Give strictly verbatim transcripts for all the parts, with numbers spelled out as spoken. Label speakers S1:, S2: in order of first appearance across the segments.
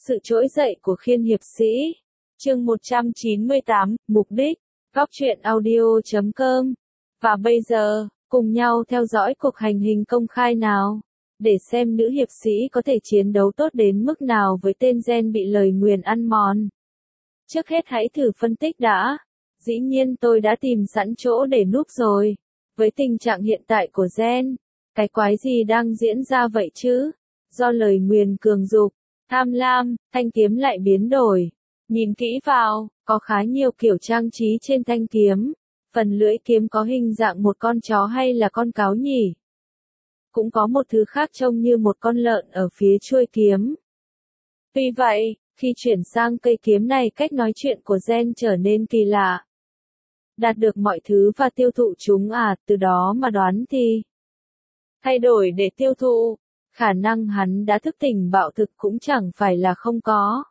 S1: Sự trỗi dậy của khiên hiệp sĩ. Chương một trăm chín mươi tám, mục đích. Góc truyện audio chấm com. Và bây giờ, cùng nhau theo dõi cuộc hành hình công khai nào, để xem nữ hiệp sĩ có thể chiến đấu tốt đến mức nào với tên gen bị lời nguyền ăn mòn. Trước hết hãy thử phân tích đã. Dĩ nhiên tôi đã tìm sẵn chỗ để núp rồi. Với tình trạng hiện tại của gen, cái quái gì đang diễn ra vậy chứ? Do lời nguyền cường dục, tham lam, thanh kiếm lại biến đổi. Nhìn kỹ vào, có khá nhiều kiểu trang trí trên thanh kiếm. Phần lưỡi kiếm có hình dạng một con chó hay là con cáo nhỉ? Cũng có một thứ khác trông như một con lợn ở phía chuôi kiếm. Tuy vậy, khi chuyển sang cây kiếm này, cách nói chuyện của gen trở nên kỳ lạ. Đạt được mọi thứ và tiêu thụ chúng à, từ đó mà đoán thì thay đổi để tiêu thụ. Khả năng hắn đã thức tỉnh bạo thực cũng chẳng phải là không có.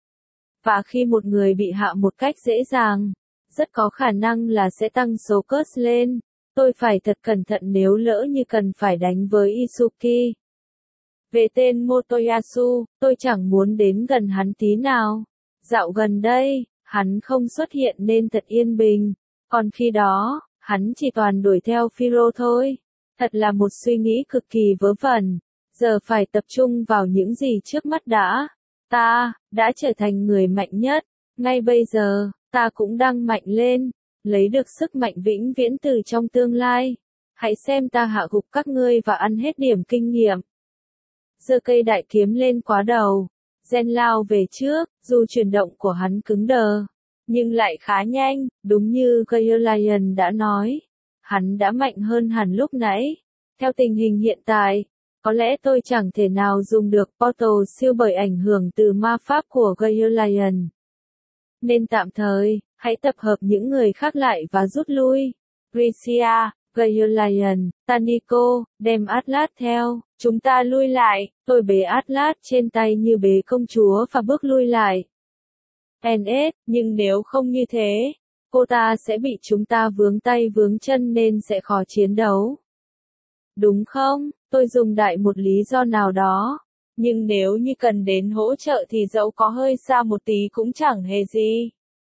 S1: Và khi một người bị hạ một cách dễ dàng, rất có khả năng là sẽ tăng số curse lên. Tôi phải thật cẩn thận nếu lỡ như cần phải đánh với Isuki. Về tên Motoyasu, tôi chẳng muốn đến gần hắn tí nào. Dạo gần đây, hắn không xuất hiện nên thật yên bình. Còn khi đó, hắn chỉ toàn đuổi theo Firo thôi. Thật là một suy nghĩ cực kỳ vớ vẩn. Giờ phải tập trung vào những gì trước mắt đã. Ta, đã trở thành người mạnh nhất. Ngay bây giờ, ta cũng đang mạnh lên. Lấy được sức mạnh vĩnh viễn từ trong tương lai. Hãy xem ta hạ gục các ngươi và ăn hết điểm kinh nghiệm. Giơ cây đại kiếm lên quá đầu. Gen lao về trước, dù chuyển động của hắn cứng đờ, nhưng lại khá nhanh, đúng như Gaelian đã nói. Hắn đã mạnh hơn hẳn lúc nãy. Theo tình hình hiện tại, có lẽ tôi chẳng thể nào dùng được Portal siêu bởi ảnh hưởng từ ma pháp của Gaelian. Nên tạm thời, hãy tập hợp những người khác lại và rút lui. Ricia, Gaelian, Taniko, đem Atlas theo. Chúng ta lui lại, tôi bế Atlas trên tay như bế công chúa và bước lui lại. en ét, nhưng nếu không như thế, cô ta sẽ bị chúng ta vướng tay vướng chân nên sẽ khó chiến đấu. Đúng không? Tôi dùng đại một lý do nào đó. Nhưng nếu như cần đến hỗ trợ thì dẫu có hơi xa một tí cũng chẳng hề gì.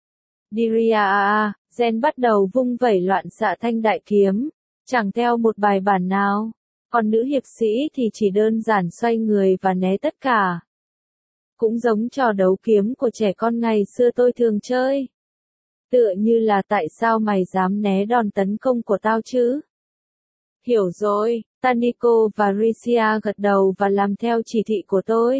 S1: Diria, gen bắt đầu vung vẩy loạn xạ thanh đại kiếm, chẳng theo một bài bản nào. Còn nữ hiệp sĩ thì chỉ đơn giản xoay người và né tất cả. Cũng giống trò đấu kiếm của trẻ con ngày xưa tôi thường chơi. Tựa như là tại sao mày dám né đòn tấn công của tao chứ? Hiểu rồi, Taniko và Ricia gật đầu và làm theo chỉ thị của tôi.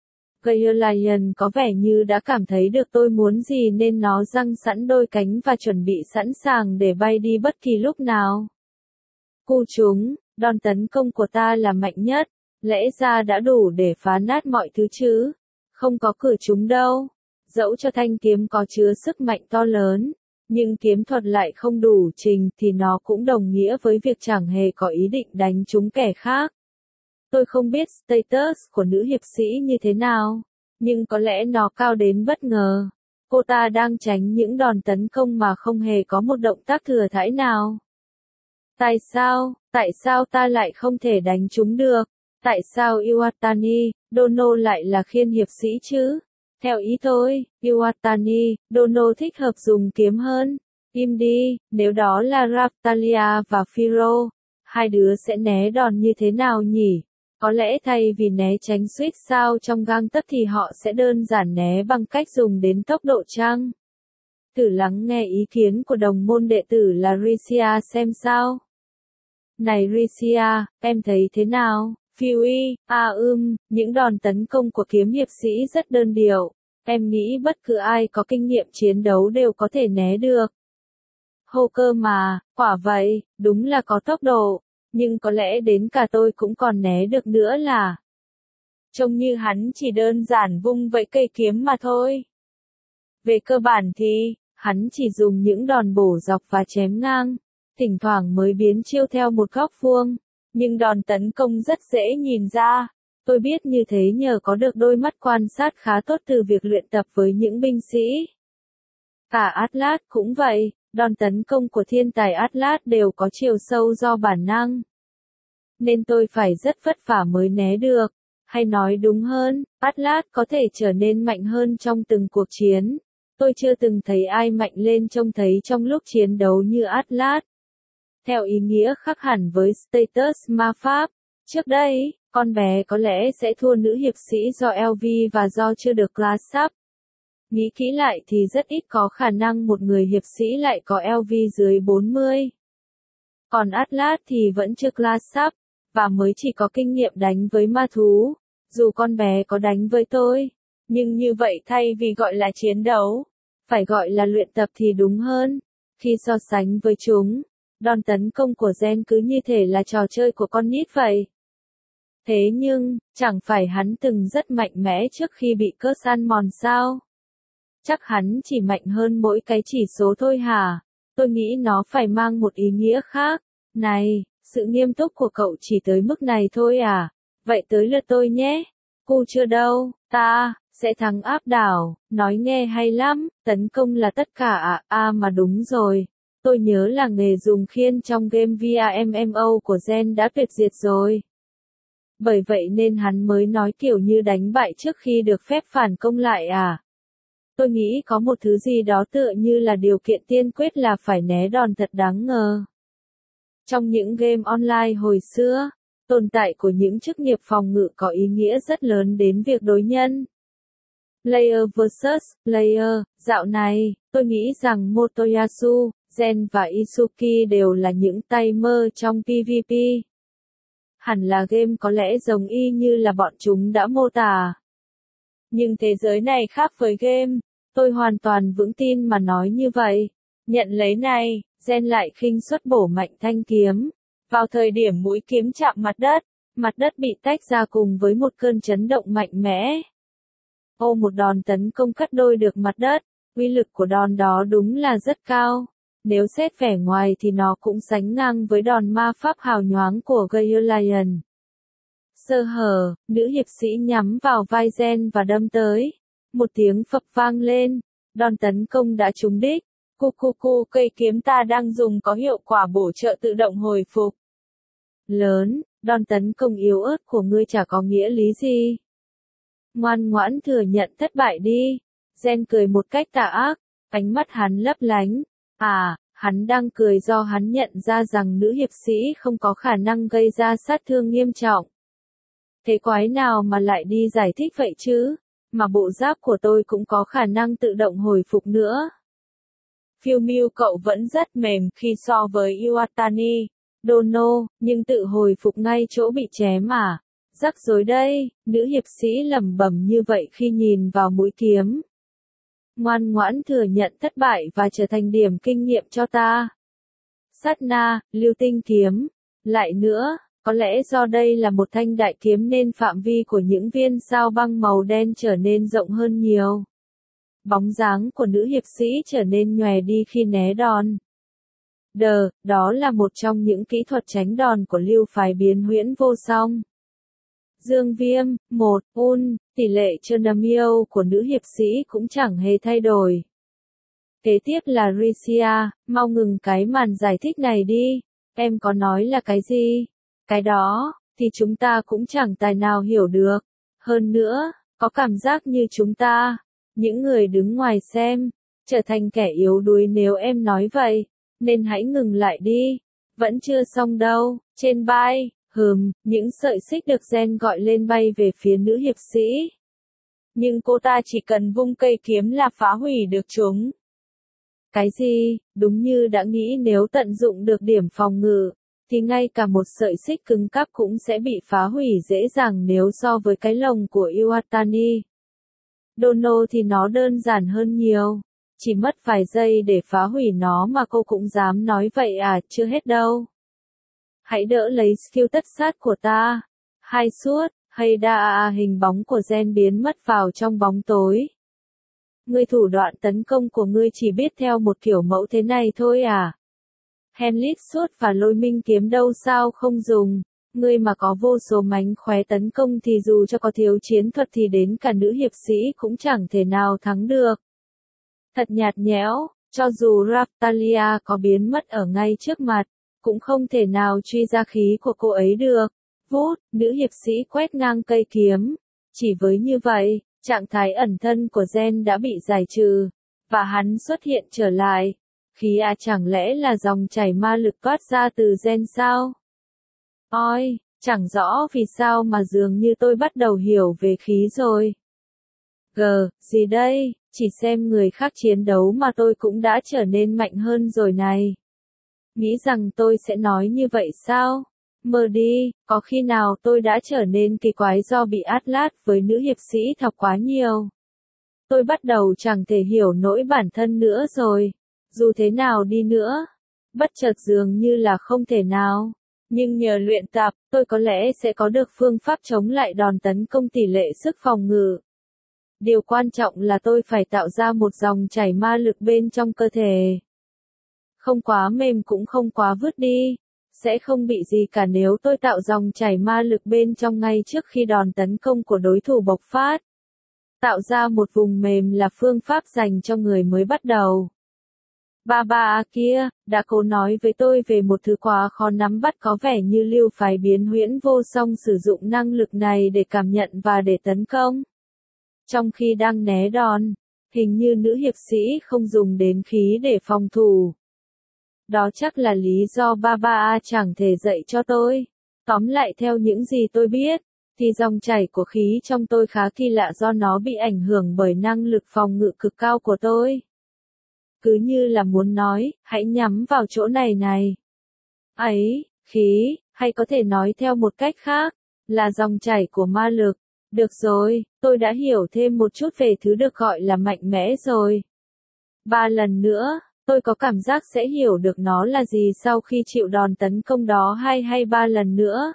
S1: Gaelian có vẻ như đã cảm thấy được tôi muốn gì nên nó giăng sẵn đôi cánh và chuẩn bị sẵn sàng để bay đi bất kỳ lúc nào. Cu chúng, đòn tấn công của ta là mạnh nhất, lẽ ra đã đủ để phá nát mọi thứ chứ. Không có cửa chúng đâu. Dẫu cho thanh kiếm có chứa sức mạnh to lớn, nhưng kiếm thuật lại không đủ trình thì nó cũng đồng nghĩa với việc chẳng hề có ý định đánh trúng kẻ khác. Tôi không biết status của nữ hiệp sĩ như thế nào, nhưng có lẽ nó cao đến bất ngờ. Cô ta đang tránh những đòn tấn công mà không hề có một động tác thừa thãi nào. Tại sao, tại sao ta lại không thể đánh chúng được? Tại sao Iwatani, Dono lại là khiên hiệp sĩ chứ? Theo ý tôi, Iwatani, Dono thích hợp dùng kiếm hơn. Im đi, nếu đó là Raftalia và Firo, hai đứa sẽ né đòn như thế nào nhỉ? Có lẽ thay vì né tránh suýt sao trong gang tấc thì họ sẽ đơn giản né bằng cách dùng đến tốc độ chăng? Thử lắng nghe ý kiến của đồng môn đệ tử là Ricia xem sao. Này Ricia, em thấy thế nào? Fury, à ưm, những đòn tấn công của kiếm hiệp sĩ rất đơn điệu. Em nghĩ bất cứ ai có kinh nghiệm chiến đấu đều có thể né được. Hô cơ mà, quả vậy, đúng là có tốc độ. Nhưng có lẽ đến cả tôi cũng còn né được nữa là. Trông như hắn chỉ đơn giản vung vẫy cây kiếm mà thôi. Về cơ bản thì, hắn chỉ dùng những đòn bổ dọc và chém ngang. Thỉnh thoảng mới biến chiêu theo một góc vuông. Nhưng đòn tấn công rất dễ nhìn ra. Tôi biết như thế nhờ có được đôi mắt quan sát khá tốt từ việc luyện tập với những binh sĩ. Cả Atlas cũng vậy, đòn tấn công của thiên tài Atlas đều có chiều sâu do bản năng. Nên tôi phải rất vất vả mới né được. Hay nói đúng hơn, Atlas có thể trở nên mạnh hơn trong từng cuộc chiến. Tôi chưa từng thấy ai mạnh lên trông thấy trong lúc chiến đấu như Atlas. Theo ý nghĩa khác hẳn với status ma pháp. Trước đây, con bé có lẽ sẽ thua nữ hiệp sĩ do lờ vê và do chưa được class up. Nghĩ kỹ lại thì rất ít có khả năng một người hiệp sĩ lại có lờ vê dưới bốn mươi. Còn Atlas thì vẫn chưa class up, và mới chỉ có kinh nghiệm đánh với ma thú. Dù con bé có đánh với tôi, nhưng như vậy thay vì gọi là chiến đấu, phải gọi là luyện tập thì đúng hơn. Khi so sánh với chúng, đòn tấn công của Gen cứ như thể là trò chơi của con nít vậy. Thế nhưng, chẳng phải hắn từng rất mạnh mẽ trước khi bị curse ăn mòn sao? Chắc hắn chỉ mạnh hơn mỗi cái chỉ số thôi hả? Tôi nghĩ nó phải mang một ý nghĩa khác. Này, sự nghiêm túc của cậu chỉ tới mức này thôi à? Vậy tới lượt tôi nhé. Cu chưa đâu, ta sẽ thắng áp đảo. Nói nghe hay lắm, tấn công là tất cả à? À mà đúng rồi. Tôi nhớ là nghề dùng khiên trong game vê rờ em em o của Gen đã tuyệt diệt rồi. Bởi vậy nên hắn mới nói kiểu như đánh bại trước khi được phép phản công lại à? Tôi nghĩ có một thứ gì đó tựa như là điều kiện tiên quyết là phải né đòn thật đáng ngờ. Trong những game online hồi xưa, tồn tại của những chức nghiệp phòng ngự có ý nghĩa rất lớn đến việc đối nhân. Player versus player, dạo này, tôi nghĩ rằng Motoyasu, Gen và Isuki đều là những tay mơ trong pê vê pê. Hẳn là game có lẽ giống y như là bọn chúng đã mô tả. Nhưng thế giới này khác với game, tôi hoàn toàn vững tin mà nói như vậy. Nhận lấy này, Gen lại khinh suất bổ mạnh thanh kiếm. Vào thời điểm mũi kiếm chạm mặt đất, mặt đất bị tách ra cùng với một cơn chấn động mạnh mẽ. Ô một đòn tấn công cắt đôi được mặt đất, uy lực của đòn đó đúng là rất cao. Nếu xét vẻ ngoài thì nó cũng sánh ngang với đòn ma pháp hào nhoáng của Gaelian. Sơ hở, nữ hiệp sĩ nhắm vào vai Gen và đâm tới. Một tiếng phập vang lên, đòn tấn công đã trúng đích. Cu cu cu, cây kiếm ta đang dùng có hiệu quả bổ trợ tự động hồi phục. Lớn, đòn tấn công yếu ớt của ngươi chả có nghĩa lý gì. Ngoan ngoãn thừa nhận thất bại đi. Gen cười một cách tà ác, ánh mắt hắn lấp lánh. À, hắn đang cười do hắn nhận ra rằng nữ hiệp sĩ không có khả năng gây ra sát thương nghiêm trọng. Thế quái nào mà lại đi giải thích vậy chứ? Mà bộ giáp của tôi cũng có khả năng tự động hồi phục nữa. Phiêu Miu cậu vẫn rất mềm khi so với Iwatani, Dono, nhưng tự hồi phục ngay chỗ bị chém à? Rắc rối đây, nữ hiệp sĩ lẩm bẩm như vậy khi nhìn vào mũi kiếm. Ngoan ngoãn thừa nhận thất bại và trở thành điểm kinh nghiệm cho ta. Sát na, lưu tinh kiếm. Lại nữa, có lẽ do đây là một thanh đại kiếm nên phạm vi của những viên sao băng màu đen trở nên rộng hơn nhiều. Bóng dáng của nữ hiệp sĩ trở nên nhòe đi khi né đòn. Đờ, đó là một trong những kỹ thuật tránh đòn của lưu phái biến huyễn vô song. Dương viêm, một, un, tỷ lệ Chernamio của nữ hiệp sĩ cũng chẳng hề thay đổi. Kế tiếp là Risia, mau ngừng cái màn giải thích này đi, em có nói là cái gì? Cái đó, thì chúng ta cũng chẳng tài nào hiểu được. Hơn nữa, có cảm giác như chúng ta, những người đứng ngoài xem, trở thành kẻ yếu đuối nếu em nói vậy, nên hãy ngừng lại đi. Vẫn chưa xong đâu, trên vai. Hừm, những sợi xích được Gen gọi lên bay về phía nữ hiệp sĩ. Nhưng cô ta chỉ cần vung cây kiếm là phá hủy được chúng. Cái gì, đúng như đã nghĩ nếu tận dụng được điểm phòng ngự, thì ngay cả một sợi xích cứng cáp cũng sẽ bị phá hủy dễ dàng nếu so với cái lồng của Iwatani. Dono thì nó đơn giản hơn nhiều. Chỉ mất vài giây để phá hủy nó mà cô cũng dám nói vậy à, chưa hết đâu. Hãy đỡ lấy skill tất sát của ta. Hai suốt, hay đa hình bóng của Gen biến mất vào trong bóng tối. Ngươi thủ đoạn tấn công của ngươi chỉ biết theo một kiểu mẫu thế này thôi à? Henlit suốt và lôi minh kiếm đâu sao không dùng. Ngươi mà có vô số mánh khóe tấn công thì dù cho có thiếu chiến thuật thì đến cả nữ hiệp sĩ cũng chẳng thể nào thắng được. Thật nhạt nhẽo, cho dù Raftalia có biến mất ở ngay trước mặt, cũng không thể nào truy ra khí của cô ấy được. Vút, nữ hiệp sĩ quét ngang cây kiếm. Chỉ với như vậy, trạng thái ẩn thân của Gen đã bị giải trừ, và hắn xuất hiện trở lại. Khí à chẳng lẽ là dòng chảy ma lực toát ra từ Gen sao? Ôi, chẳng rõ vì sao mà dường như tôi bắt đầu hiểu về khí rồi. Gờ, gì đây, chỉ xem người khác chiến đấu mà tôi cũng đã trở nên mạnh hơn rồi này. Nghĩ rằng tôi sẽ nói như vậy sao? Mơ đi, có khi nào tôi đã trở nên kỳ quái do bị Atlas với nữ hiệp sĩ thọc quá nhiều? Tôi bắt đầu chẳng thể hiểu nổi bản thân nữa rồi. Dù thế nào đi nữa, bất chợt dường như là không thể nào. Nhưng nhờ luyện tập, tôi có lẽ sẽ có được phương pháp chống lại đòn tấn công tỷ lệ sức phòng ngự. Điều quan trọng là tôi phải tạo ra một dòng chảy ma lực bên trong cơ thể. Không quá mềm cũng không quá vứt đi. Sẽ không bị gì cả nếu tôi tạo dòng chảy ma lực bên trong ngay trước khi đòn tấn công của đối thủ bộc phát. Tạo ra một vùng mềm là phương pháp dành cho người mới bắt đầu. Bà bà kia, đã cố nói với tôi về một thứ quá khó nắm bắt có vẻ như lưu phái biến huyễn vô song sử dụng năng lực này để cảm nhận và để tấn công. Trong khi đang né đòn, hình như nữ hiệp sĩ không dùng đến khí để phòng thủ. Đó chắc là lý do ba ba chẳng thể dạy cho tôi. Tóm lại theo những gì tôi biết, thì dòng chảy của khí trong tôi khá kỳ lạ do nó bị ảnh hưởng bởi năng lực phòng ngự cực cao của tôi. Cứ như là muốn nói, hãy nhắm vào chỗ này này. Ấy, khí, hay có thể nói theo một cách khác, là dòng chảy của ma lực. Được rồi, tôi đã hiểu thêm một chút về thứ được gọi là mạnh mẽ rồi. Ba lần nữa, tôi có cảm giác sẽ hiểu được nó là gì sau khi chịu đòn tấn công đó hai hay ba lần nữa.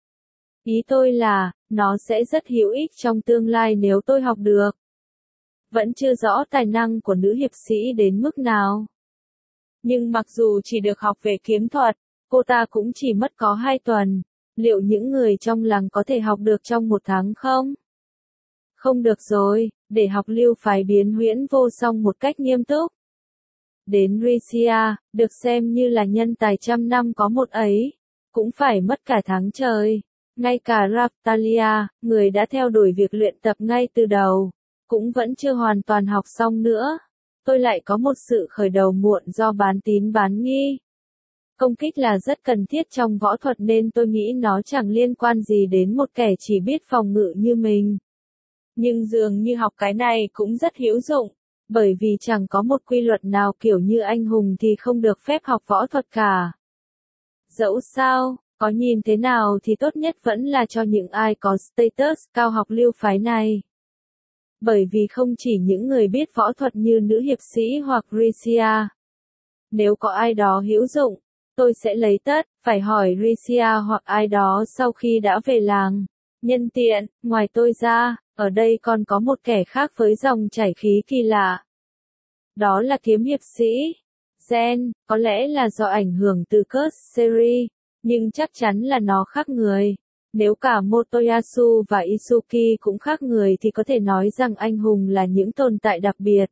S1: Ý tôi là, nó sẽ rất hữu ích trong tương lai nếu tôi học được. Vẫn chưa rõ tài năng của nữ hiệp sĩ đến mức nào. Nhưng mặc dù chỉ được học về kiếm thuật, cô ta cũng chỉ mất có hai tuần. Liệu những người trong làng có thể học được trong một tháng không? Không được rồi, để học lưu phái biến huyễn vô song một cách nghiêm túc. Đến Risia, được xem như là nhân tài trăm năm có một ấy, cũng phải mất cả tháng trời. Ngay cả Raftalia, người đã theo đuổi việc luyện tập ngay từ đầu, cũng vẫn chưa hoàn toàn học xong nữa. Tôi lại có một sự khởi đầu muộn do bán tín bán nghi. Công kích là rất cần thiết trong võ thuật nên tôi nghĩ nó chẳng liên quan gì đến một kẻ chỉ biết phòng ngự như mình. Nhưng dường như học cái này cũng rất hữu dụng, bởi vì chẳng có một quy luật nào kiểu như anh hùng thì không được phép học võ thuật cả. Dẫu sao, có nhìn thế nào thì tốt nhất vẫn là cho những ai có status cao học lưu phái này. Bởi vì không chỉ những người biết võ thuật như nữ hiệp sĩ hoặc Risia. Nếu có ai đó hữu dụng, tôi sẽ lấy tất, phải hỏi Risia hoặc ai đó sau khi đã về làng. Nhân tiện, ngoài tôi ra, ở đây còn có một kẻ khác với dòng chảy khí kỳ lạ. Đó là kiếm hiệp sĩ. Gen, có lẽ là do ảnh hưởng từ Curse Series, nhưng chắc chắn là nó khác người. Nếu cả Motoyasu và Isuki cũng khác người thì có thể nói rằng anh hùng là những tồn tại đặc biệt.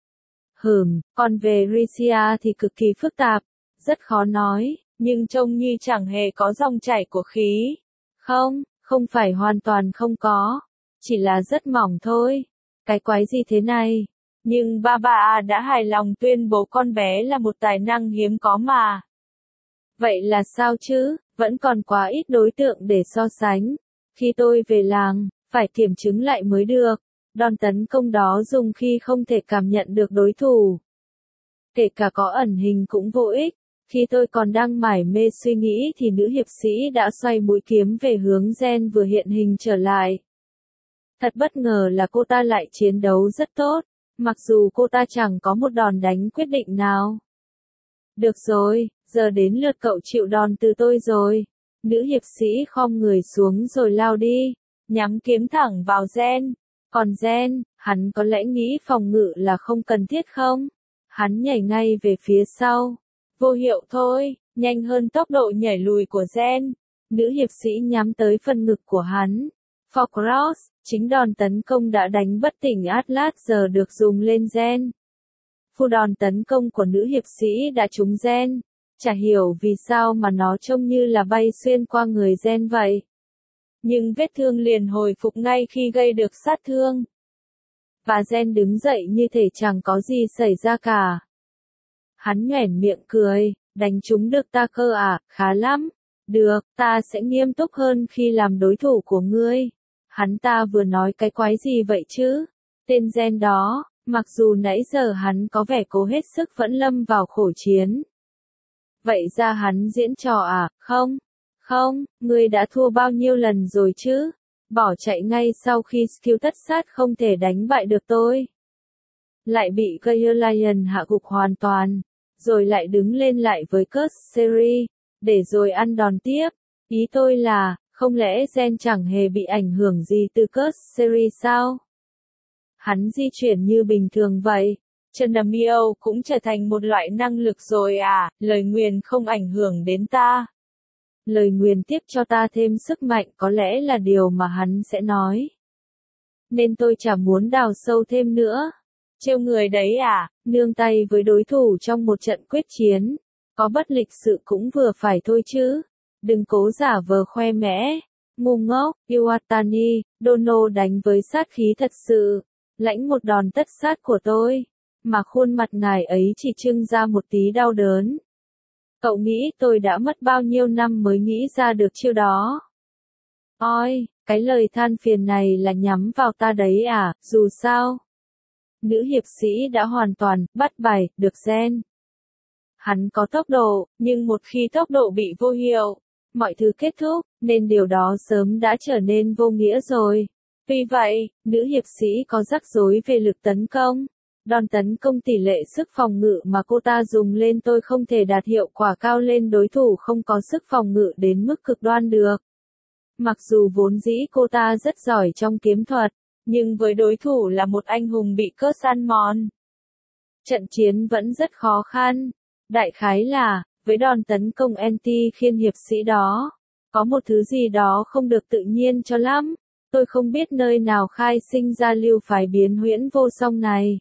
S1: Hừm, còn về Risia thì cực kỳ phức tạp, rất khó nói, nhưng trông như chẳng hề có dòng chảy của khí. Không, không phải hoàn toàn không có, chỉ là rất mỏng thôi. Cái quái gì thế này? Nhưng Baba đã hài lòng tuyên bố con bé là một tài năng hiếm có mà. Vậy là sao chứ, vẫn còn quá ít đối tượng để so sánh. Khi tôi về làng, phải kiểm chứng lại mới được. Đòn tấn công đó dùng khi không thể cảm nhận được đối thủ. Kể cả có ẩn hình cũng vô ích. Khi tôi còn đang mải mê suy nghĩ thì nữ hiệp sĩ đã xoay mũi kiếm về hướng Gen vừa hiện hình trở lại. Thật bất ngờ là cô ta lại chiến đấu rất tốt, mặc dù cô ta chẳng có một đòn đánh quyết định nào. Được rồi, giờ đến lượt cậu chịu đòn từ tôi rồi. Nữ hiệp sĩ khom người xuống rồi lao đi, nhắm kiếm thẳng vào Gen. Còn Gen, hắn có lẽ nghĩ phòng ngự là không cần thiết không? Hắn nhảy ngay về phía sau. Vô hiệu thôi, nhanh hơn tốc độ nhảy lùi của Gen. Nữ hiệp sĩ nhắm tới phần ngực của hắn. For cross, chính đòn tấn công đã đánh bất tỉnh Atlas giờ được dùng lên Gen. Phu đòn tấn công của nữ hiệp sĩ đã trúng Gen. Chả hiểu vì sao mà nó trông như là bay xuyên qua người Gen vậy. nhưng vết thương liền hồi phục ngay khi gây được sát thương. Và Gen đứng dậy như thể chẳng có gì xảy ra cả. Hắn nhoẻn miệng cười, đánh trúng được ta cơ à, khá lắm. Được, ta sẽ nghiêm túc hơn khi làm đối thủ của ngươi. Hắn ta vừa nói cái quái gì vậy chứ? Tên Gen đó, mặc dù nãy giờ hắn có vẻ cố hết sức vẫn lâm vào khổ chiến. Vậy ra hắn diễn trò à, không? Không, ngươi đã thua bao nhiêu lần rồi chứ? Bỏ chạy ngay sau khi skill tất sát không thể đánh bại được tôi. Lại bị Gaia Lion hạ gục hoàn toàn. Rồi lại đứng lên lại với Curse Series, để rồi ăn đòn tiếp. Ý tôi là, không lẽ Gen chẳng hề bị ảnh hưởng gì từ Curse Series sao? Hắn di chuyển như bình thường vậy. Chunamyo cũng trở thành một loại năng lực rồi à, lời nguyền không ảnh hưởng đến ta. Lời nguyền tiếp cho ta thêm sức mạnh có lẽ là điều mà hắn sẽ nói. Nên tôi chả muốn đào sâu thêm nữa. Trêu người đấy à, nương tay với đối thủ trong một trận quyết chiến. Có bất lịch sự cũng vừa phải thôi chứ. Đừng cố giả vờ khoe mẽ. Ngu ngốc, Iwatani, Dono đánh với sát khí thật sự. Lãnh một đòn tất sát của tôi. Mà khuôn mặt ngài ấy chỉ trưng ra một tí đau đớn. Cậu nghĩ tôi đã mất bao nhiêu năm mới nghĩ ra được chiêu đó? Ôi, cái lời than phiền này là nhắm vào ta đấy à, dù sao. Nữ hiệp sĩ đã hoàn toàn bắt bài được Gen. Hắn có tốc độ, nhưng một khi tốc độ bị vô hiệu, mọi thứ kết thúc, nên điều đó sớm đã trở nên vô nghĩa rồi. Vì vậy, nữ hiệp sĩ có rắc rối về lực tấn công. Đòn tấn công tỷ lệ sức phòng ngự mà cô ta dùng lên tôi không thể đạt hiệu quả cao lên đối thủ không có sức phòng ngự đến mức cực đoan được. Mặc dù vốn dĩ cô ta rất giỏi trong kiếm thuật, nhưng với đối thủ là một anh hùng bị curse ăn mòn, trận chiến vẫn rất khó khăn. Đại khái là, với đòn tấn công anti khiên hiệp sĩ đó, có một thứ gì đó không được tự nhiên cho lắm. Tôi không biết nơi nào khai sinh ra lưu phái biến huyễn vô song này.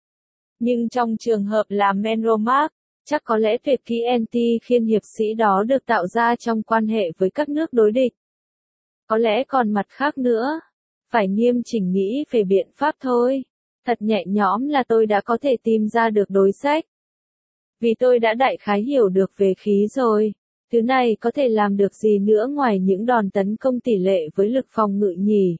S1: Nhưng trong trường hợp là Menromark, chắc có lẽ tuyệt kỹ anti khiên hiệp sĩ đó được tạo ra trong quan hệ với các nước đối địch. Có lẽ còn mặt khác nữa. Phải nghiêm chỉnh nghĩ về biện pháp thôi. Thật nhẹ nhõm là tôi đã có thể tìm ra được đối sách. Vì tôi đã đại khái hiểu được về khí rồi. Thứ này có thể làm được gì nữa ngoài những đòn tấn công tỷ lệ với lực phòng ngự nhỉ?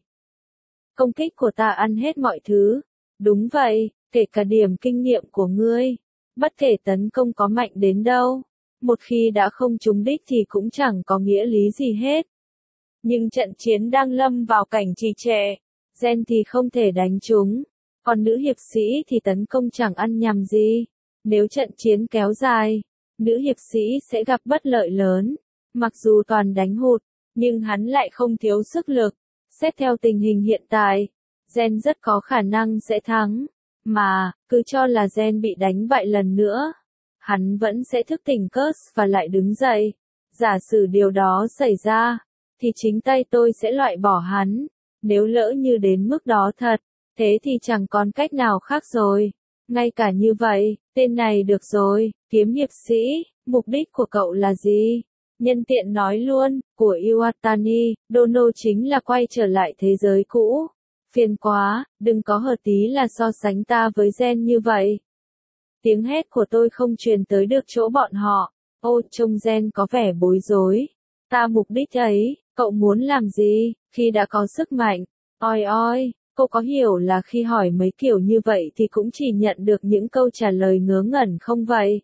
S1: Công kích của ta ăn hết mọi thứ. Đúng vậy, kể cả điểm kinh nghiệm của ngươi. Bất kể tấn công có mạnh đến đâu. Một khi đã không trúng đích thì cũng chẳng có nghĩa lý gì hết. Nhưng trận chiến đang lâm vào cảnh trì trệ. Gen thì không thể đánh trúng. Còn nữ hiệp sĩ thì tấn công chẳng ăn nhầm gì. Nếu trận chiến kéo dài, nữ hiệp sĩ sẽ gặp bất lợi lớn. Mặc dù toàn đánh hụt, nhưng hắn lại không thiếu sức lực. Xét theo tình hình hiện tại, Gen rất có khả năng sẽ thắng. Mà, cứ cho là Gen bị đánh bại lần nữa. Hắn vẫn sẽ thức tỉnh curse và lại đứng dậy. Giả sử điều đó xảy ra, thì chính tay tôi sẽ loại bỏ hắn. Nếu lỡ như đến mức đó thật, thế thì chẳng còn cách nào khác rồi. Ngay cả như vậy, tên này được rồi, kiếm hiệp sĩ, mục đích của cậu là gì? Nhân tiện nói luôn, của Iwatani, Dono chính là quay trở lại thế giới cũ. Phiền quá, đừng có hờ tí là so sánh ta với Gen như vậy. Tiếng hét của tôi không truyền tới được chỗ bọn họ. Ô, trông Gen có vẻ bối rối. Ta mục đích ấy, cậu muốn làm gì, khi đã có sức mạnh? Oi oi, cô có hiểu là khi hỏi mấy kiểu như vậy thì cũng chỉ nhận được những câu trả lời ngớ ngẩn không vậy?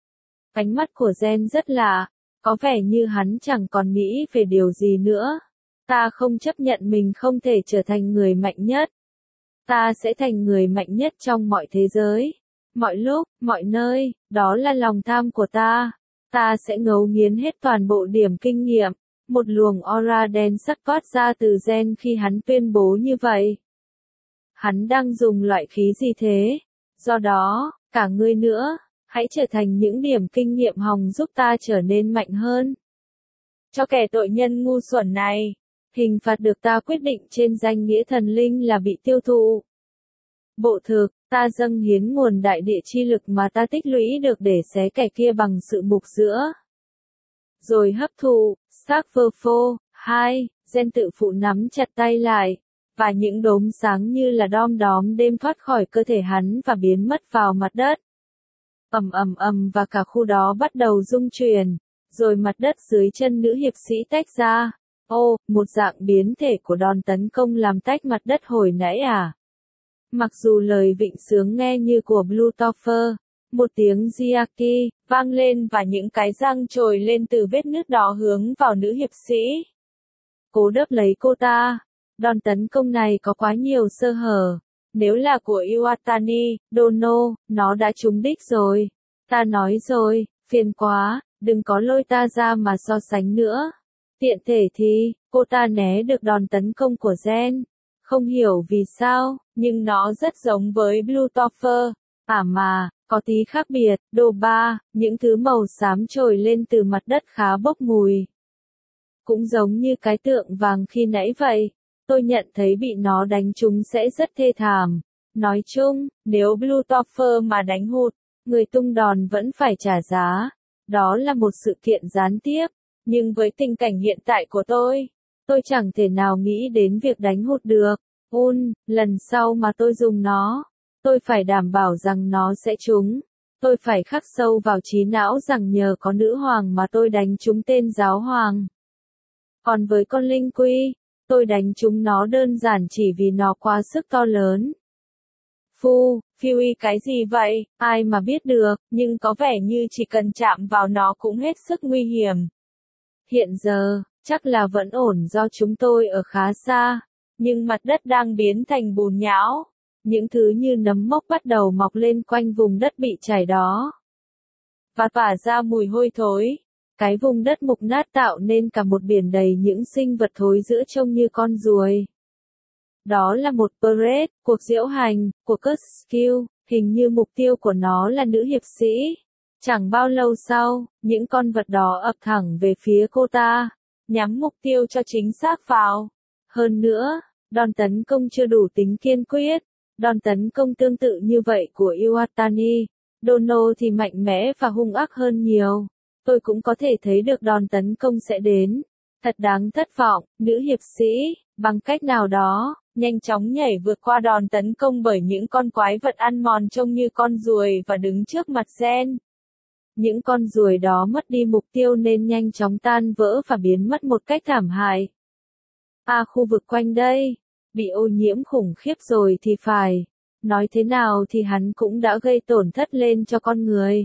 S1: Ánh mắt của Gen rất lạ, có vẻ như hắn chẳng còn nghĩ về điều gì nữa. Ta không chấp nhận mình không thể trở thành người mạnh nhất. Ta sẽ thành người mạnh nhất trong mọi thế giới. Mọi lúc, mọi nơi, đó là lòng tham của ta. Ta sẽ ngấu nghiến hết toàn bộ điểm kinh nghiệm. Một luồng aura đen sắc toát ra từ Gen khi hắn tuyên bố như vậy. Hắn đang dùng loại khí gì thế? Do đó, cả ngươi nữa, hãy trở thành những điểm kinh nghiệm hòng giúp ta trở nên mạnh hơn. Cho kẻ tội nhân ngu xuẩn này, hình phạt được ta quyết định trên danh nghĩa thần linh là bị tiêu thụ. Bộ thực, ta dâng hiến nguồn đại địa chi lực mà ta tích lũy được để xé kẻ kia bằng sự mục giữa. Rồi hấp thụ, Stark Verfo, Hai, Gen tự phụ nắm chặt tay lại, và những đốm sáng như là đom đóm đêm thoát khỏi cơ thể hắn và biến mất vào mặt đất. Ầm ầm ầm và cả khu đó bắt đầu rung chuyển, rồi mặt đất dưới chân nữ hiệp sĩ tách ra. Ô, một dạng biến thể của đòn tấn công làm tách mặt đất hồi nãy à? Mặc dù lời vịnh sướng nghe như của Bluetooth, một tiếng Giaki vang lên và những cái răng trồi lên từ vết nứt đó hướng vào nữ hiệp sĩ. Cố đớp lấy cô ta. Đòn tấn công này có quá nhiều sơ hở. Nếu là của Iwatani, Dono, nó đã trúng đích rồi. Ta nói rồi, phiền quá, đừng có lôi ta ra mà so sánh nữa. Tiện thể thì, cô ta né được đòn tấn công của Gen. Không hiểu vì sao, nhưng nó rất giống với Bluetooth. À mà, có tí khác biệt. Đồ ba, những thứ màu xám trồi lên từ mặt đất khá bốc mùi. Cũng giống như cái tượng vàng khi nãy vậy. Tôi nhận thấy bị nó đánh trúng sẽ rất thê thảm. Nói chung, nếu Bluetooth mà đánh hụt, người tung đòn vẫn phải trả giá. Đó là một sự kiện gián tiếp. Nhưng với tình cảnh hiện tại của tôi, tôi chẳng thể nào nghĩ đến việc đánh hụt được. Un, lần sau mà tôi dùng nó, tôi phải đảm bảo rằng nó sẽ trúng. Tôi phải khắc sâu vào trí não rằng nhờ có nữ hoàng mà tôi đánh trúng tên giáo hoàng. Còn với con linh quy, tôi đánh trúng nó đơn giản chỉ vì nó quá sức to lớn. Phu, Fury cái gì vậy, ai mà biết được, nhưng có vẻ như chỉ cần chạm vào nó cũng hết sức nguy hiểm. Hiện giờ, chắc là vẫn ổn do chúng tôi ở khá xa, nhưng mặt đất đang biến thành bùn nhão. Những thứ như nấm mốc bắt đầu mọc lên quanh vùng đất bị chảy đó. Và tỏa ra mùi hôi thối. Cái vùng đất mục nát tạo nên cả một biển đầy những sinh vật thối giữa trông như con ruồi. Đó là một parade, cuộc diễu hành, của Kuskill, hình như mục tiêu của nó là nữ hiệp sĩ. Chẳng bao lâu sau, những con vật đó ập thẳng về phía cô ta, nhắm mục tiêu cho chính xác vào. Hơn nữa, đòn tấn công chưa đủ tính kiên quyết. Đòn tấn công tương tự như vậy của Iwatani, Dono thì mạnh mẽ và hung ác hơn nhiều. Tôi cũng có thể thấy được đòn tấn công sẽ đến. Thật đáng thất vọng, nữ hiệp sĩ, bằng cách nào đó, nhanh chóng nhảy vượt qua đòn tấn công bởi những con quái vật ăn mòn trông như con ruồi và đứng trước mặt Gen. Những con ruồi đó mất đi mục tiêu nên nhanh chóng tan vỡ và biến mất một cách thảm hại. À, khu vực quanh đây, bị ô nhiễm khủng khiếp rồi thì phải. Nói thế nào thì hắn cũng đã gây tổn thất lên cho con người.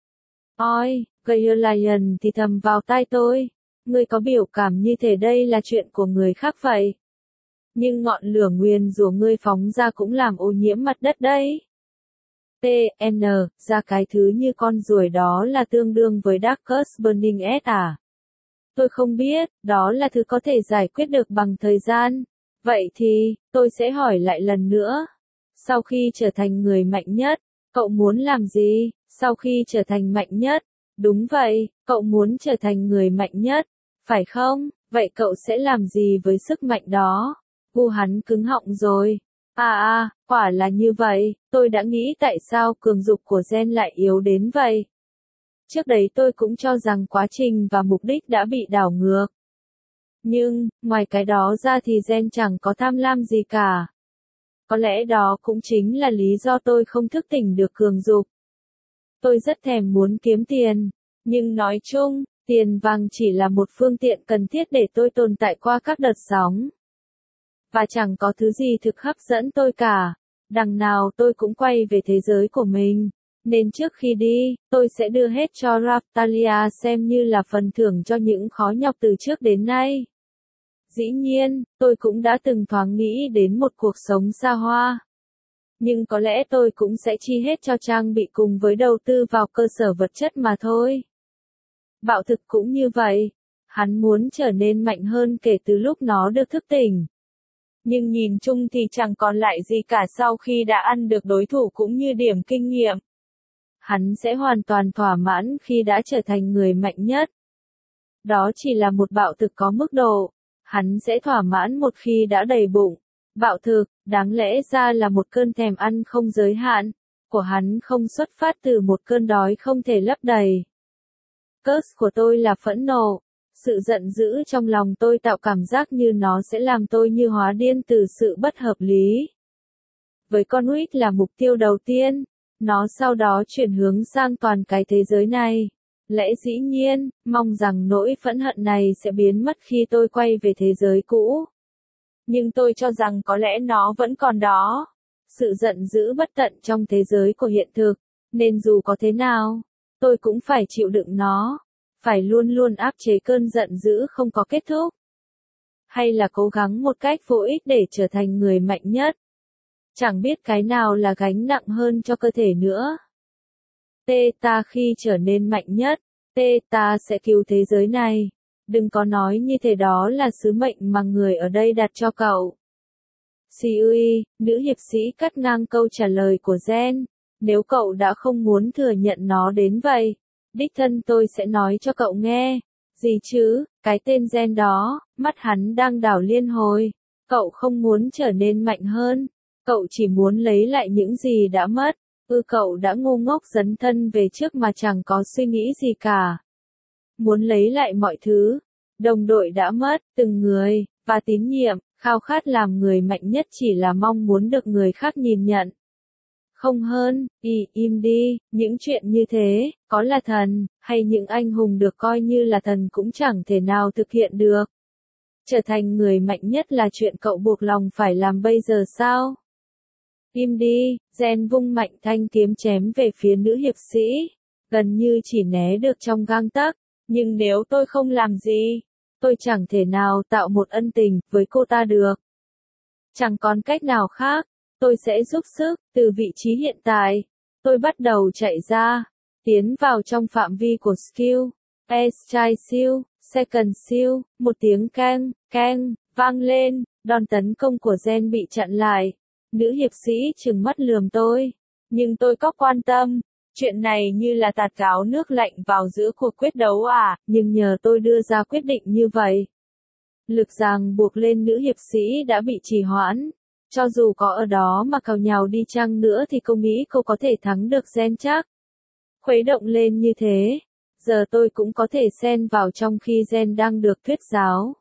S1: Ôi, Gayer Lion thì thầm vào tai tôi. Ngươi có biểu cảm như thể đây là chuyện của người khác vậy. Nhưng ngọn lửa nguyền rủa ngươi phóng ra cũng làm ô nhiễm mặt đất đấy. tê en, ra cái thứ như con ruồi đó là tương đương với Darkus Burning Edge à? Tôi không biết, đó là thứ có thể giải quyết được bằng thời gian. Vậy thì, tôi sẽ hỏi lại lần nữa. Sau khi trở thành người mạnh nhất, cậu muốn làm gì? Sau khi trở thành mạnh nhất? Đúng vậy, cậu muốn trở thành người mạnh nhất, phải không? Vậy cậu sẽ làm gì với sức mạnh đó? Gu hắn cứng họng rồi. À à, quả là như vậy, tôi đã nghĩ tại sao cường dục của Gen lại yếu đến vậy. Trước đấy tôi cũng cho rằng quá trình và mục đích đã bị đảo ngược. Nhưng, ngoài cái đó ra thì Gen chẳng có tham lam gì cả. Có lẽ đó cũng chính là lý do tôi không thức tỉnh được cường dục. Tôi rất thèm muốn kiếm tiền, nhưng nói chung, tiền vàng chỉ là một phương tiện cần thiết để tôi tồn tại qua các đợt sóng. Và chẳng có thứ gì thực hấp dẫn tôi cả. Đằng nào tôi cũng quay về thế giới của mình. Nên trước khi đi, tôi sẽ đưa hết cho Raftalia xem như là phần thưởng cho những khó nhọc từ trước đến nay. Dĩ nhiên, tôi cũng đã từng thoáng nghĩ đến một cuộc sống xa hoa. Nhưng có lẽ tôi cũng sẽ chi hết cho trang bị cùng với đầu tư vào cơ sở vật chất mà thôi. Bạo thực cũng như vậy. Hắn muốn trở nên mạnh hơn kể từ lúc nó được thức tỉnh. Nhưng nhìn chung thì chẳng còn lại gì cả sau khi đã ăn được đối thủ cũng như điểm kinh nghiệm. Hắn sẽ hoàn toàn thỏa mãn khi đã trở thành người mạnh nhất. Đó chỉ là một bạo thực có mức độ. Hắn sẽ thỏa mãn một khi đã đầy bụng. Bạo thực, đáng lẽ ra là một cơn thèm ăn không giới hạn, của hắn không xuất phát từ một cơn đói không thể lấp đầy. Curse của tôi là phẫn nộ. Sự giận dữ trong lòng tôi tạo cảm giác như nó sẽ làm tôi như hóa điên từ sự bất hợp lý. Với con Wick là mục tiêu đầu tiên, nó sau đó chuyển hướng sang toàn cái thế giới này. Lẽ dĩ nhiên, mong rằng nỗi phẫn hận này sẽ biến mất khi tôi quay về thế giới cũ. Nhưng tôi cho rằng có lẽ nó vẫn còn đó. Sự giận dữ bất tận trong thế giới của hiện thực, nên dù có thế nào, tôi cũng phải chịu đựng nó. Phải luôn luôn áp chế cơn giận dữ không có kết thúc. Hay là cố gắng một cách vô ích để trở thành người mạnh nhất. Chẳng biết cái nào là gánh nặng hơn cho cơ thể nữa. T. Ta khi trở nên mạnh nhất. T. Ta sẽ cứu thế giới này. Đừng có nói như thế, đó là sứ mệnh mà người ở đây đặt cho cậu. Siui, nữ hiệp sĩ cắt ngang câu trả lời của Gen. Nếu cậu đã không muốn thừa nhận nó đến vậy, đích thân tôi sẽ nói cho cậu nghe. Gì chứ, cái tên Gen đó, mắt hắn đang đảo liên hồi. Cậu không muốn trở nên mạnh hơn. Cậu chỉ muốn lấy lại những gì đã mất. Ư cậu đã ngu ngốc dấn thân về trước mà chẳng có suy nghĩ gì cả. Muốn lấy lại mọi thứ. Đồng đội đã mất, từng người, và tín nhiệm, khao khát làm người mạnh nhất chỉ là mong muốn được người khác nhìn nhận. Không hơn, y, im đi, những chuyện như thế, có là thần, hay những anh hùng được coi như là thần cũng chẳng thể nào thực hiện được. Trở thành người mạnh nhất là chuyện cậu buộc lòng phải làm bây giờ sao? Im đi, Gen vung mạnh thanh kiếm chém về phía nữ hiệp sĩ, gần như chỉ né được trong gang tấc, nhưng nếu tôi không làm gì, tôi chẳng thể nào tạo một ân tình với cô ta được. Chẳng còn cách nào khác, tôi sẽ giúp sức, từ vị trí hiện tại, tôi bắt đầu chạy ra, tiến vào trong phạm vi của skill, S-Chai siêu, second siêu, một tiếng keng, keng, vang lên, đòn tấn công của Gen bị chặn lại. Nữ hiệp sĩ trừng mắt lườm tôi, nhưng tôi có quan tâm, chuyện này như là tạt gáo nước lạnh vào giữa cuộc quyết đấu à, nhưng nhờ tôi đưa ra quyết định như vậy. Lực ràng buộc lên nữ hiệp sĩ đã bị trì hoãn, cho dù có ở đó mà cào nhào đi chăng nữa thì cô nghĩ cô có thể thắng được Gen chắc. Khuấy động lên như thế, giờ tôi cũng có thể xen vào trong khi Gen đang được thuyết giáo.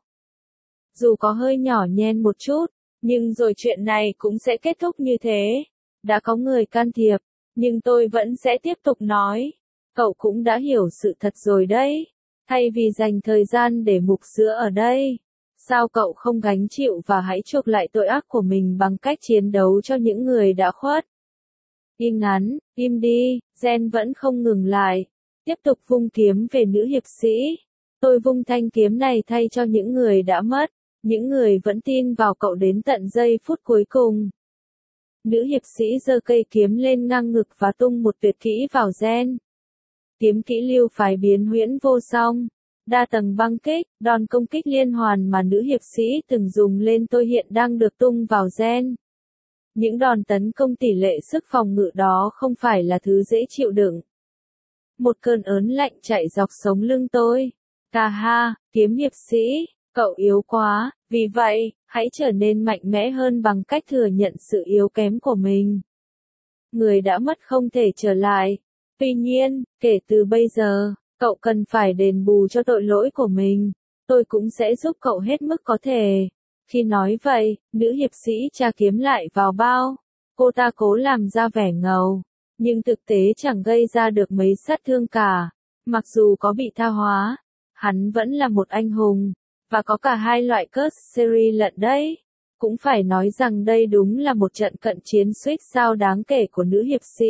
S1: Dù có hơi nhỏ nhen một chút, nhưng rồi chuyện này cũng sẽ kết thúc như thế. Đã có người can thiệp, nhưng tôi vẫn sẽ tiếp tục nói. Cậu cũng đã hiểu sự thật rồi đấy. Thay vì dành thời gian để mục sữa ở đây, sao cậu không gánh chịu và hãy chuộc lại tội ác của mình bằng cách chiến đấu cho những người đã khuất? Im ngắn, im đi, Gen vẫn không ngừng lại. Tiếp tục vung kiếm về nữ hiệp sĩ. Tôi vung thanh kiếm này thay cho những người đã mất. Những người vẫn tin vào cậu đến tận giây phút cuối cùng. Nữ hiệp sĩ giơ cây kiếm lên ngang ngực và tung một tuyệt kỹ vào Gen. Kiếm kỹ lưu phái biến huyễn vô song. Đa tầng băng kích, đòn công kích liên hoàn mà nữ hiệp sĩ từng dùng lên tôi hiện đang được tung vào Gen. Những đòn tấn công tỷ lệ sức phòng ngự đó không phải là thứ dễ chịu đựng. Một cơn ớn lạnh chạy dọc sống lưng tôi. Cà ha, kiếm hiệp sĩ. Cậu yếu quá, vì vậy, hãy trở nên mạnh mẽ hơn bằng cách thừa nhận sự yếu kém của mình. Người đã mất không thể trở lại. Tuy nhiên, kể từ bây giờ, cậu cần phải đền bù cho tội lỗi của mình. Tôi cũng sẽ giúp cậu hết mức có thể. Khi nói vậy, nữ hiệp sĩ tra kiếm lại vào bao. Cô ta cố làm ra vẻ ngầu, nhưng thực tế chẳng gây ra được mấy sát thương cả. Mặc dù có bị tha hóa, hắn vẫn là một anh hùng. Và có cả hai loại curse series lận đấy. Cũng phải nói rằng đây đúng là một trận cận chiến suýt sao đáng kể của nữ hiệp sĩ.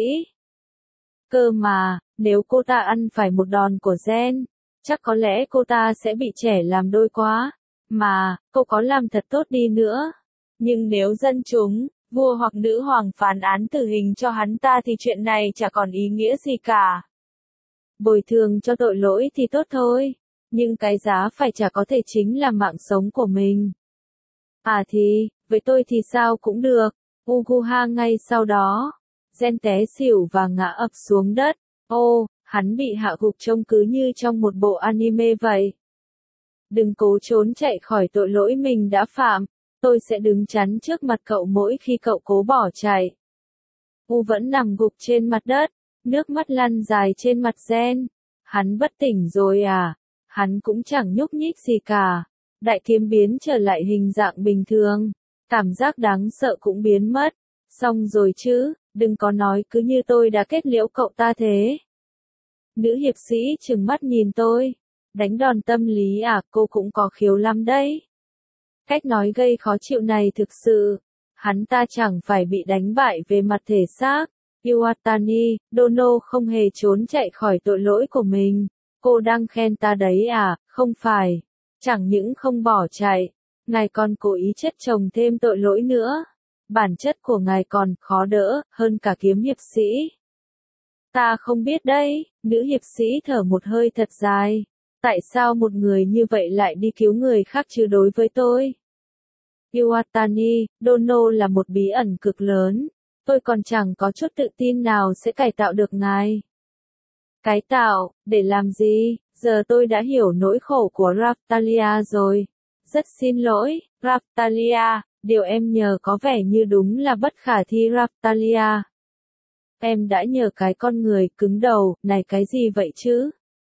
S1: Cơ mà, nếu cô ta ăn phải một đòn của Gen, chắc có lẽ cô ta sẽ bị trẻ làm đôi quá. Mà, cô có làm thật tốt đi nữa. Nhưng nếu dân chúng, vua hoặc nữ hoàng phán án tử hình cho hắn ta thì chuyện này chả còn ý nghĩa gì cả. Bồi thường cho tội lỗi thì tốt thôi. Nhưng cái giá phải trả có thể chính là mạng sống của mình. À thì, với tôi thì sao cũng được. Uguha ngay sau đó. Gen té xỉu và ngã ập xuống đất. Ô, hắn bị hạ gục trông cứ như trong một bộ anime vậy. Đừng cố trốn chạy khỏi tội lỗi mình đã phạm. Tôi sẽ đứng chắn trước mặt cậu mỗi khi cậu cố bỏ chạy. U vẫn nằm gục trên mặt đất. Nước mắt lăn dài trên mặt Gen. Hắn bất tỉnh rồi à? Hắn cũng chẳng nhúc nhích gì cả. Đại kiếm biến trở lại hình dạng bình thường. Cảm giác đáng sợ cũng biến mất. Xong rồi chứ, đừng có nói cứ như tôi đã kết liễu cậu ta thế. Nữ hiệp sĩ trừng mắt nhìn tôi. Đánh đòn tâm lý à, cô cũng có khiếu lắm đấy. Cách nói gây khó chịu này thực sự. Hắn ta chẳng phải bị đánh bại về mặt thể xác. Iwatani, Dono không hề trốn chạy khỏi tội lỗi của mình. Cô đang khen ta đấy à, không phải. Chẳng những không bỏ chạy, ngài còn cố ý chất chồng thêm tội lỗi nữa. Bản chất của ngài còn khó đỡ hơn cả kiếm hiệp sĩ. Ta không biết đấy, nữ hiệp sĩ thở một hơi thật dài. Tại sao một người như vậy lại đi cứu người khác chứ đối với tôi? Iwatani, Dono là một bí ẩn cực lớn. Tôi còn chẳng có chút tự tin nào sẽ cải tạo được ngài. Cải tạo, để làm gì? Giờ tôi đã hiểu nỗi khổ của Raphtalia rồi. Rất xin lỗi, Raphtalia, điều em nhờ có vẻ như đúng là bất khả thi Raphtalia. Em đã nhờ cái con người cứng đầu, này cái gì vậy chứ?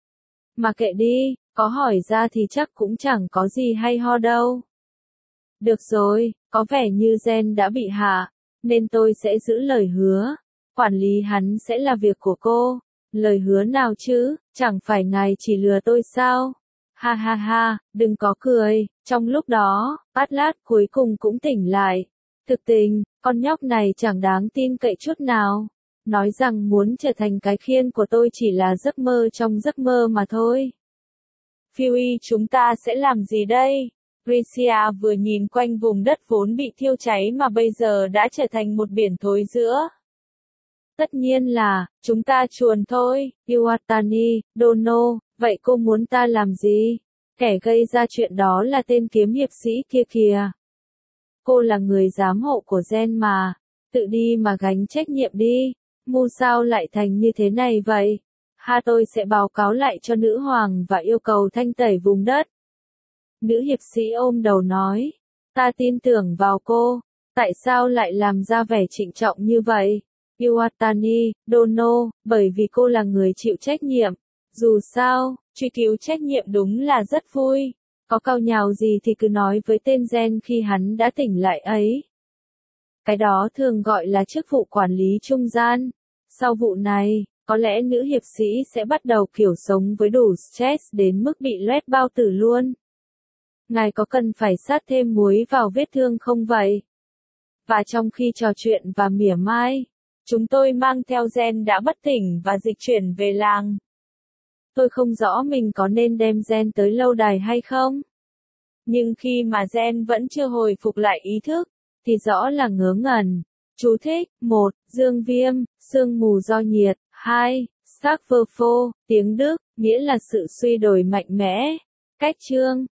S1: Mà kệ đi, có hỏi ra thì chắc cũng chẳng có gì hay ho đâu. Được rồi, có vẻ như Gen đã bị hạ, nên tôi sẽ giữ lời hứa. Quản lý hắn sẽ là việc của cô. Lời hứa nào chứ, chẳng phải ngài chỉ lừa tôi sao? Ha ha ha, đừng có cười. Trong lúc đó, Atlas cuối cùng cũng tỉnh lại. Thực tình, con nhóc này chẳng đáng tin cậy chút nào. Nói rằng muốn trở thành cái khiên của tôi chỉ là giấc mơ trong giấc mơ mà thôi. Fury, chúng ta sẽ làm gì đây? Gracia vừa nhìn quanh vùng đất vốn bị thiêu cháy mà bây giờ đã trở thành một biển thối rữa. Tất nhiên là, chúng ta chuồn thôi, Iwatani, Dono, vậy cô muốn ta làm gì? Kẻ gây ra chuyện đó là tên kiếm hiệp sĩ kia kìa. Cô là người giám hộ của Gen mà, tự đi mà gánh trách nhiệm đi. Mu sao lại thành như thế này vậy? Ha, tôi sẽ báo cáo lại cho nữ hoàng và yêu cầu thanh tẩy vùng đất. Nữ hiệp sĩ ôm đầu nói, ta tin tưởng vào cô, tại sao lại làm ra vẻ trịnh trọng như vậy? Iwatani, Dono, bởi vì cô là người chịu trách nhiệm. Dù sao, truy cứu trách nhiệm đúng là rất vui. Có cau nhào gì thì cứ nói với tên Gen khi hắn đã tỉnh lại ấy. Cái đó thường gọi là chức vụ quản lý trung gian. Sau vụ này, có lẽ nữ hiệp sĩ sẽ bắt đầu kiểu sống với đủ stress đến mức bị loét bao tử luôn. Ngài có cần phải sát thêm muối vào vết thương không vậy? Và trong khi trò chuyện và mỉa mai, chúng tôi mang theo Gen đã bất tỉnh và dịch chuyển về làng. Tôi không rõ mình có nên đem Gen tới lâu đài hay không. Nhưng khi mà Gen vẫn chưa hồi phục lại ý thức, thì rõ là ngớ ngẩn. Chú thích, một. Dương viêm, sương mù do nhiệt. hai. Starkverfall, tiếng Đức, nghĩa là sự suy đổi mạnh mẽ. Cách chương